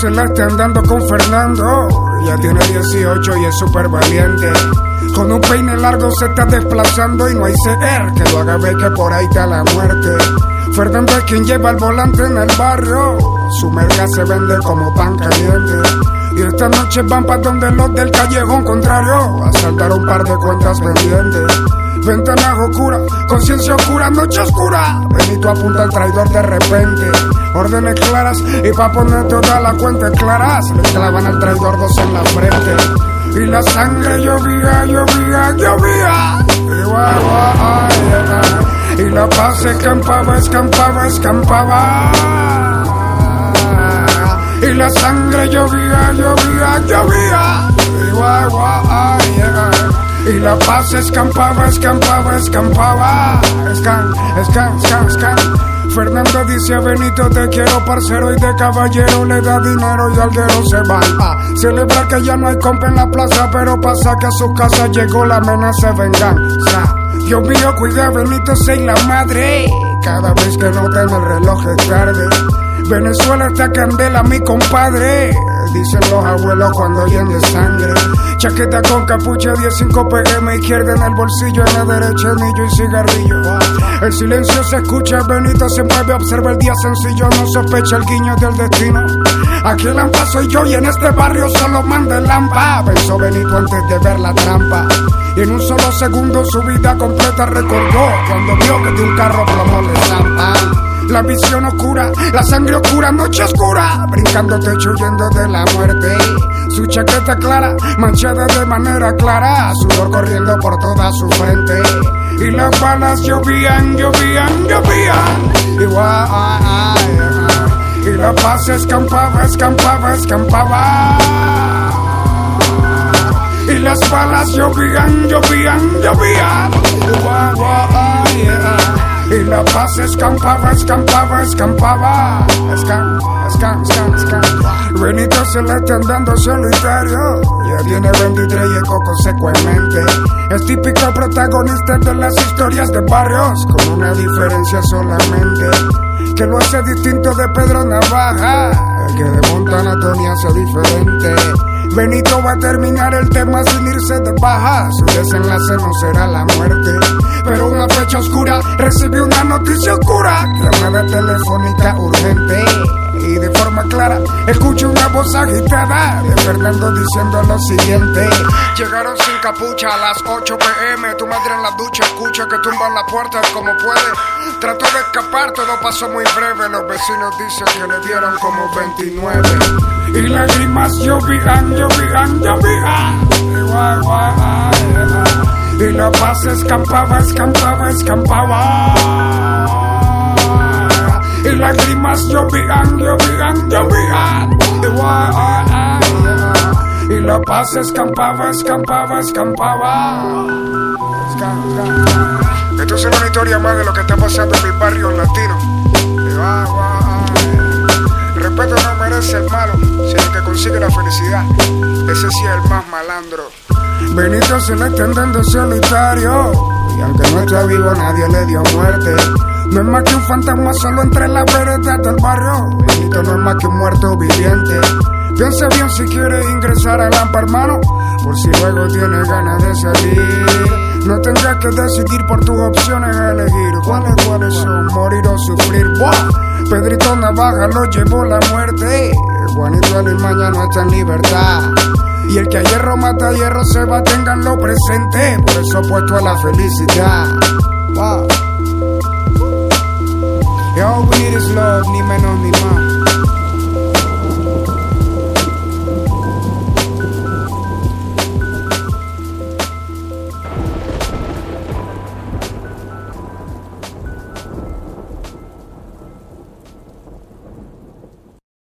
Celeste andando con Fernando. Ya tiene 18 y es súper valiente. Con un peine largo se está desplazando y no hay CR que lo haga ver que por ahí está la muerte. Fernando es quien lleva el volante en el barrio. Su merca se vende como pan caliente. Y esta noche van pa' donde los del callejón contrario a saltar un par de cuentas pendientes. Ventanas oscuras, conciencia oscura, noche oscura. Benito apunta al traidor de repente. Órdenes claras y pa' poner toda la cuenta clara se le clavan al traidor dos en la frente. Y la sangre llovía, llovía, llovía. Y la paz escampaba, escampaba, escampaba. Y la sangre llovía, llovía, llovía. Y la paz escampaba, escampaba, escampaba. Escan. Fernando dice a Benito te quiero parcero y de caballero le da dinero y alguero se va a celebrar que ya no hay compa en la plaza, pero pasa que a su casa llegó la amenaza de venganza. Dios mío, cuida a Benito, soy la madre. Cada vez que noten el reloj es tarde. Venezuela está candela, mi compadre. Dicen los abuelos cuando oyen de sangre. Chaqueta con capucha, 15 PM, izquierda en el bolsillo, en la derecha anillo y cigarrillo. El silencio se escucha, Benito se mueve, observa el día sencillo, no sospecha el guiño del destino. Aquí el lampa soy yo y en este barrio solo manda el lampa. Pensó Benito antes de ver la trampa. Y en un solo segundo su vida completa recordó cuando vio que de un carro plomo le zampan. La visión oscura, la sangre oscura, noche oscura, brincando techo huyendo de la muerte. Su chaqueta clara, manchada de manera clara, sudor corriendo por toda su frente. Y las balas llovían, llovían, llovían. Y la paz escampaba, escampaba, escampaba. Y las balas llovían, llovían, llovían. Y la paz escampaba, escampaba, escampaba. Benito Celeste andando solitario. Ya tiene 23 y el coco seco en mente. Es típico protagonista de las historias de barrios, con una diferencia solamente, que lo hace distinto de Pedro Navaja, el que de Montana Tony hace diferente. Benito va a terminar el tema sin irse de baja. Su desenlace no será la muerte, pero una fecha oscura recibió una noticia oscura. Llamada telefónica urgente y de forma clara escucho una voz agitada de Fernando diciendo lo siguiente: llegaron sin capucha a las 8 PM. Tu madre en la ducha escucha que tumban la puerta como puede. Trató de escapar, todo pasó muy breve. Los vecinos dicen que le dieron como 29. Y lágrimas llovían, llovían, llovían. Y la paz escampaba, escampaba, escampaba. Y lágrimas llovían, llovían, llovían. Y la paz escampaba, escampaba, escampaba. Esto es una historia más de lo que está pasando en mi barrio latino. Respeto no merece el malo, sino el que consigue la felicidad. Ese sí es el más malandro. Benito Celeste andando solitario, y aunque no está vivo nadie le dio muerte. No es más que un fantasma solo entre la vereda del barrio. Benito no es más que un muerto viviente. Piensa bien si quiere ingresar a Lampa, hermano, por si luego tiene ganas de salir. No tendrás que decidir por tus opciones a elegir. ¿Cuáles son? Morir o sufrir. ¡Buah! Pedrito Navaja lo llevó la muerte. Juanito Alimaña no está en libertad. Y el que a hierro mata a hierro se va, tenganlo presente. Por eso opuesto a la felicidad. Wow. Y all we need is love, ni menos ni más.